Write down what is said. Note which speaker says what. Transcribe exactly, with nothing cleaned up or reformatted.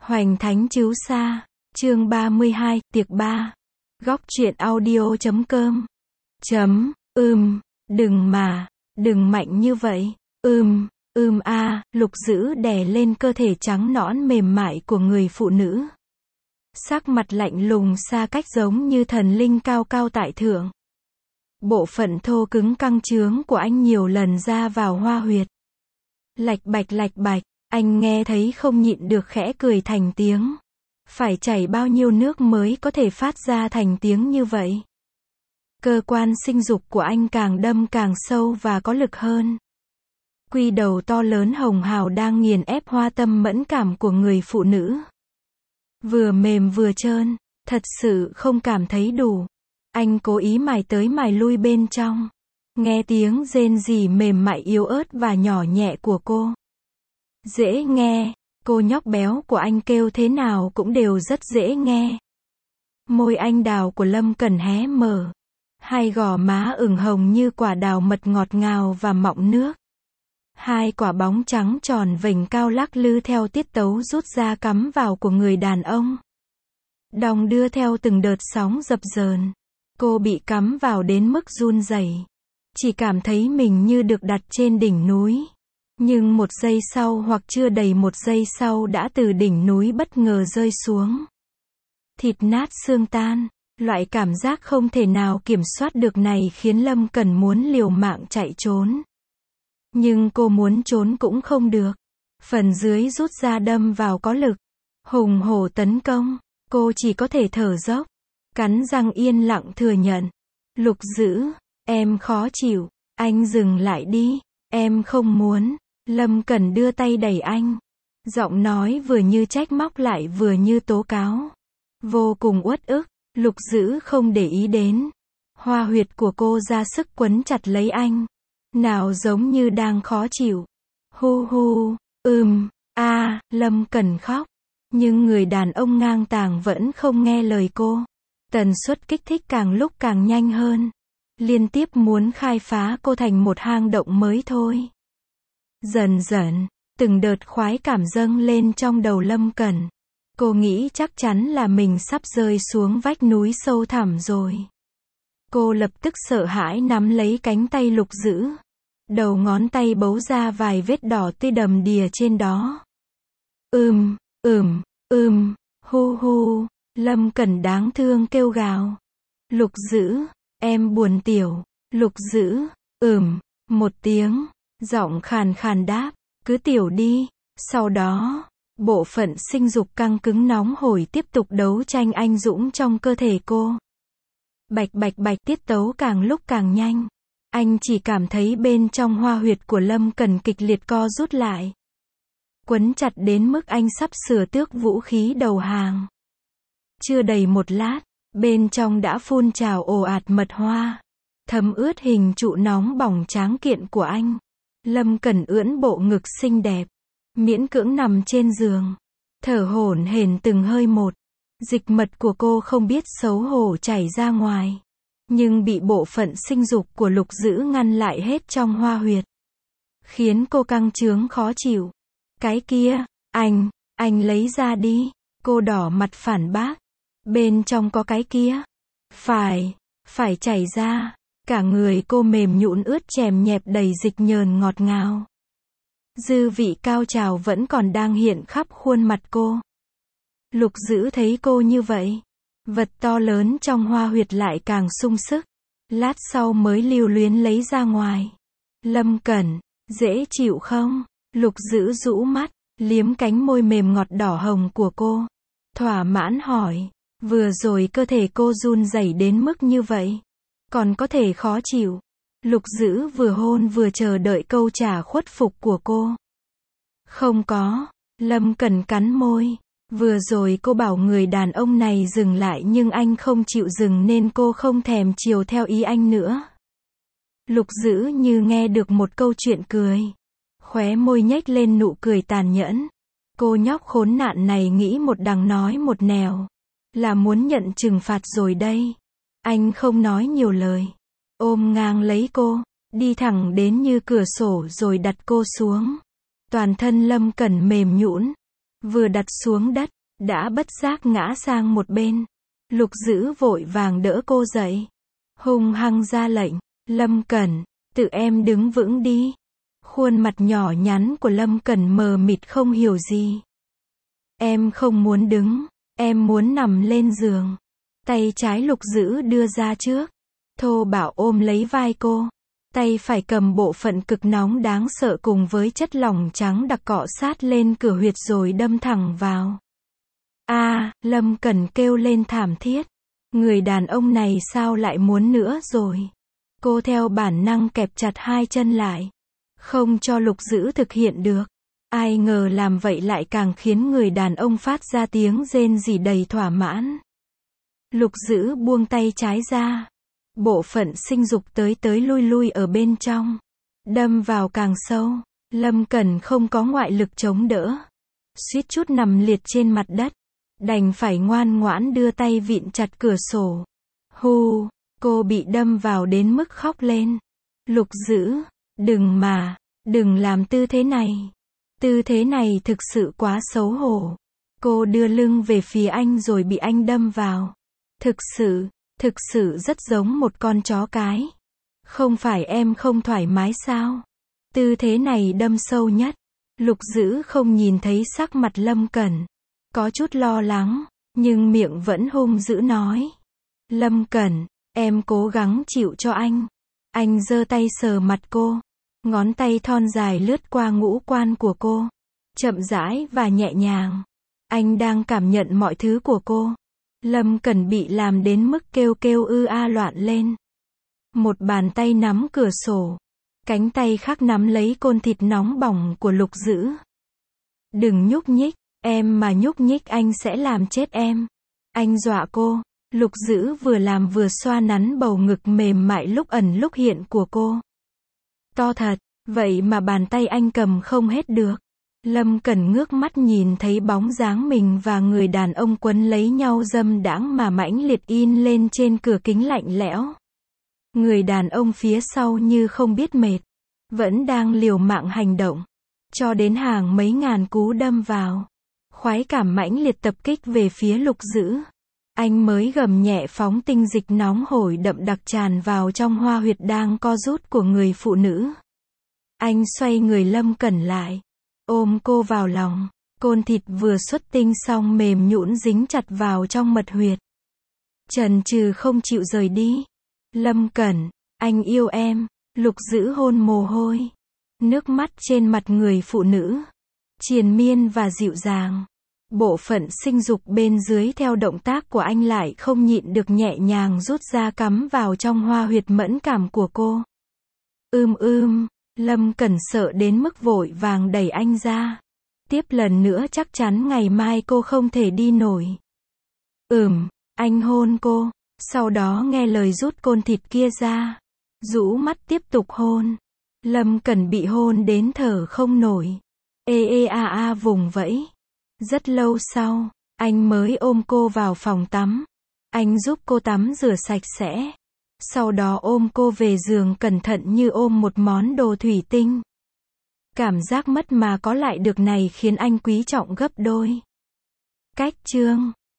Speaker 1: Hoành Thánh Chiếu Sa, chương ba mươi hai, tiệc ba. Góc truyện audio chấm com. Chấm, ưm, đừng mà, đừng mạnh như vậy, ưm, ưm a, Lục Dữ đè lên cơ thể trắng nõn mềm mại của người phụ nữ. Sắc mặt lạnh lùng xa cách giống như thần linh cao cao tại thượng. Bộ phận thô cứng căng trướng của anh nhiều lần ra vào hoa huyệt. Lạch bạch lạch bạch, anh nghe thấy không nhịn được khẽ cười thành tiếng. Phải chảy bao nhiêu nước mới có thể phát ra thành tiếng như vậy? Cơ quan sinh dục của anh càng đâm càng sâu và có lực hơn. Quy đầu to lớn hồng hào đang nghiền ép hoa tâm mẫn cảm của người phụ nữ. Vừa mềm vừa trơn, thật sự không cảm thấy đủ. Anh cố ý mài tới mài lui bên trong. Nghe tiếng rên rỉ mềm mại yếu ớt và nhỏ nhẹ của cô. Dễ nghe, cô nhóc béo của anh kêu thế nào cũng đều rất dễ nghe. Môi anh đào của Lâm Cẩn hé mở. Hai gò má ửng hồng như quả đào mật ngọt ngào và mọng nước. Hai quả bóng trắng tròn vểnh cao lắc lư theo tiết tấu rút ra cắm vào của người đàn ông. Đong đưa theo từng đợt sóng dập dờn. Cô bị cắm vào đến mức run rẩy. Chỉ cảm thấy mình như được đặt trên đỉnh núi. Nhưng một giây sau hoặc chưa đầy một giây sau đã từ đỉnh núi bất ngờ rơi xuống. Thịt nát xương tan. Loại cảm giác không thể nào kiểm soát được này khiến Lâm Cẩn muốn liều mạng chạy trốn. Nhưng cô muốn trốn cũng không được. Phần dưới rút ra đâm vào có lực. Hùng hổ tấn công. Cô chỉ có thể thở dốc. Cắn răng yên lặng thừa nhận. Lục Dữ, em khó chịu. Anh dừng lại đi. Em không muốn. Lâm Cẩn đưa tay đẩy anh. Giọng nói vừa như trách móc lại vừa như tố cáo. Vô cùng uất ức. Lục Dữ không để ý đến. Hoa huyệt của cô ra sức quấn chặt lấy anh. Nào giống như đang khó chịu. Hu hu, ừm, a, Lâm Cẩn khóc. Nhưng người đàn ông ngang tàng vẫn không nghe lời cô. Tần suất kích thích càng lúc càng nhanh hơn. Liên tiếp muốn khai phá cô thành một hang động mới thôi. Dần dần, từng đợt khoái cảm dâng lên trong đầu Lâm Cẩn. Cô nghĩ chắc chắn là mình sắp rơi xuống vách núi sâu thẳm rồi. Cô lập tức sợ hãi nắm lấy cánh tay Lục Dữ. Đầu ngón tay bấu ra vài vết đỏ tươi đầm đìa trên đó. Ừm, ừm, ừm, hu hu, Lâm Cẩn đáng thương kêu gào. Lục Dữ, em buồn tiểu. Lục Dữ, ừm, một tiếng, giọng khàn khàn đáp, cứ tiểu đi. Sau đó, bộ phận sinh dục căng cứng nóng hổi tiếp tục đấu tranh anh dũng trong cơ thể cô. Bạch bạch bạch tiết tấu càng lúc càng nhanh. Anh chỉ cảm thấy bên trong hoa huyệt của Lâm Cẩn kịch liệt co rút lại. Quấn chặt đến mức anh sắp sửa tước vũ khí đầu hàng. Chưa đầy một lát, bên trong đã phun trào ồ ạt mật hoa. Thấm ướt hình trụ nóng bỏng tráng kiện của anh. Lâm Cẩn ưỡn bộ ngực xinh đẹp. Miễn cưỡng nằm trên giường. Thở hổn hển từng hơi một. Dịch mật của cô không biết xấu hổ chảy ra ngoài. Nhưng bị bộ phận sinh dục của Lục Dữ ngăn lại hết trong hoa huyệt. Khiến cô căng trướng khó chịu. Cái kia, anh, anh lấy ra đi. Cô đỏ mặt phản bác. Bên trong có cái kia. Phải, phải chảy ra. Cả người cô mềm nhũn ướt chèm nhẹp đầy dịch nhờn ngọt ngào. Dư vị cao trào vẫn còn đang hiện khắp khuôn mặt cô. Lục Dữ thấy cô như vậy. Vật to lớn trong hoa huyệt lại càng sung sức. Lát sau mới lưu luyến lấy ra ngoài. Lâm Cẩn, dễ chịu không? Lục Dữ rũ mắt, liếm cánh môi mềm ngọt đỏ hồng của cô. Thỏa mãn hỏi. Vừa rồi cơ thể cô run rẩy đến mức như vậy. Còn có thể khó chịu. Lục Dữ vừa hôn vừa chờ đợi câu trả khuất phục của cô. Không có. Lâm Cẩn cắn môi. Vừa rồi cô bảo người đàn ông này dừng lại nhưng anh không chịu dừng nên cô không thèm chiều theo ý anh nữa. Lục Dữ như nghe được một câu chuyện cười. Khóe môi nhếch lên nụ cười tàn nhẫn. Cô nhóc khốn nạn này nghĩ một đằng nói một nẻo. Là muốn nhận trừng phạt rồi đây. Anh không nói nhiều lời. Ôm ngang lấy cô. Đi thẳng đến như cửa sổ rồi đặt cô xuống. Toàn thân Lâm Cẩn mềm nhũn. vừa đặt xuống đất, đã bất giác ngã sang một bên. Lục Dữ vội vàng đỡ cô dậy. Hung hăng ra lệnh, Lâm Cẩn, tự em đứng vững đi. Khuôn mặt nhỏ nhắn của Lâm Cẩn mờ mịt không hiểu gì. Em không muốn đứng, em muốn nằm lên giường. Tay trái Lục Dữ đưa ra trước, thô bạo ôm lấy vai cô. Tay phải cầm bộ phận cực nóng đáng sợ cùng với chất lỏng trắng đặc cọ sát lên cửa huyệt rồi đâm thẳng vào. A, à, Lâm Cẩn kêu lên thảm thiết. Người đàn ông này sao lại muốn nữa rồi? Cô theo bản năng kẹp chặt hai chân lại, không cho Lục Dữ thực hiện được. Ai ngờ làm vậy lại càng khiến người đàn ông phát ra tiếng rên rỉ đầy thỏa mãn. Lục Dữ buông tay trái ra. Bộ phận sinh dục tới tới lui lui ở bên trong. Đâm vào càng sâu. Lâm Cẩn không có ngoại lực chống đỡ. Suýt chút nằm liệt trên mặt đất. Đành phải ngoan ngoãn đưa tay vịn chặt cửa sổ. Hu, cô bị đâm vào đến mức khóc lên. Lục Dữ, đừng mà, đừng làm tư thế này. Tư thế này thực sự quá xấu hổ. Cô đưa lưng về phía anh rồi bị anh đâm vào. Thực sự, thực sự rất giống một con chó cái. Không phải em không thoải mái sao? Tư thế này đâm sâu nhất. Lục Dữ không nhìn thấy sắc mặt Lâm Cẩn. Có chút lo lắng, nhưng miệng vẫn hung dữ nói. Lâm Cẩn, em cố gắng chịu cho anh. Anh giơ tay sờ mặt cô. Ngón tay thon dài lướt qua ngũ quan của cô. Chậm rãi và nhẹ nhàng. Anh đang cảm nhận mọi thứ của cô. Lâm Cẩn bị làm đến mức kêu kêu ư a loạn lên. Một bàn tay nắm cửa sổ. Cánh tay khác nắm lấy côn thịt nóng bỏng của Lục Dữ. Đừng nhúc nhích, em mà nhúc nhích anh sẽ làm chết em. Anh dọa cô. Lục Dữ vừa làm vừa xoa nắn bầu ngực mềm mại lúc ẩn lúc hiện của cô. To thật, vậy mà bàn tay anh cầm không hết được. Lâm Cẩn ngước mắt nhìn thấy bóng dáng mình và người đàn ông quấn lấy nhau dâm đãng mà mãnh liệt in lên trên cửa kính lạnh lẽo. Người đàn ông phía sau như không biết mệt, vẫn đang liều mạng hành động, cho đến hàng mấy ngàn cú đâm vào. Khoái cảm mãnh liệt tập kích về phía Lục Dữ. Anh mới gầm nhẹ phóng tinh dịch nóng hổi đậm đặc tràn vào trong hoa huyệt đang co rút của người phụ nữ. Anh xoay người Lâm Cẩn lại, ôm cô vào lòng. Côn thịt vừa xuất tinh xong mềm nhũn dính chặt vào trong mật huyệt. Chần chừ không chịu rời đi. Lâm Cẩn, anh yêu em. Lục Dữ hôn mồ hôi, nước mắt trên mặt người phụ nữ, triền miên và dịu dàng. Bộ phận sinh dục bên dưới theo động tác của anh lại không nhịn được nhẹ nhàng rút ra cắm vào trong hoa huyệt mẫn cảm của cô. Ưm ưm, Lâm Cẩn sợ đến mức vội vàng đẩy anh ra. Tiếp lần nữa chắc chắn ngày mai cô không thể đi nổi. Ừm, anh hôn cô, sau đó nghe lời rút côn thịt kia ra. Rũ mắt tiếp tục hôn. Lâm Cẩn bị hôn đến thở không nổi. Ê ê a a vùng vẫy. Rất lâu sau, anh mới ôm cô vào phòng tắm. Anh giúp cô tắm rửa sạch sẽ. Sau đó ôm cô về giường cẩn thận như ôm một món đồ thủy tinh. Cảm giác mất mà có lại được này khiến anh quý trọng gấp đôi. Cách chương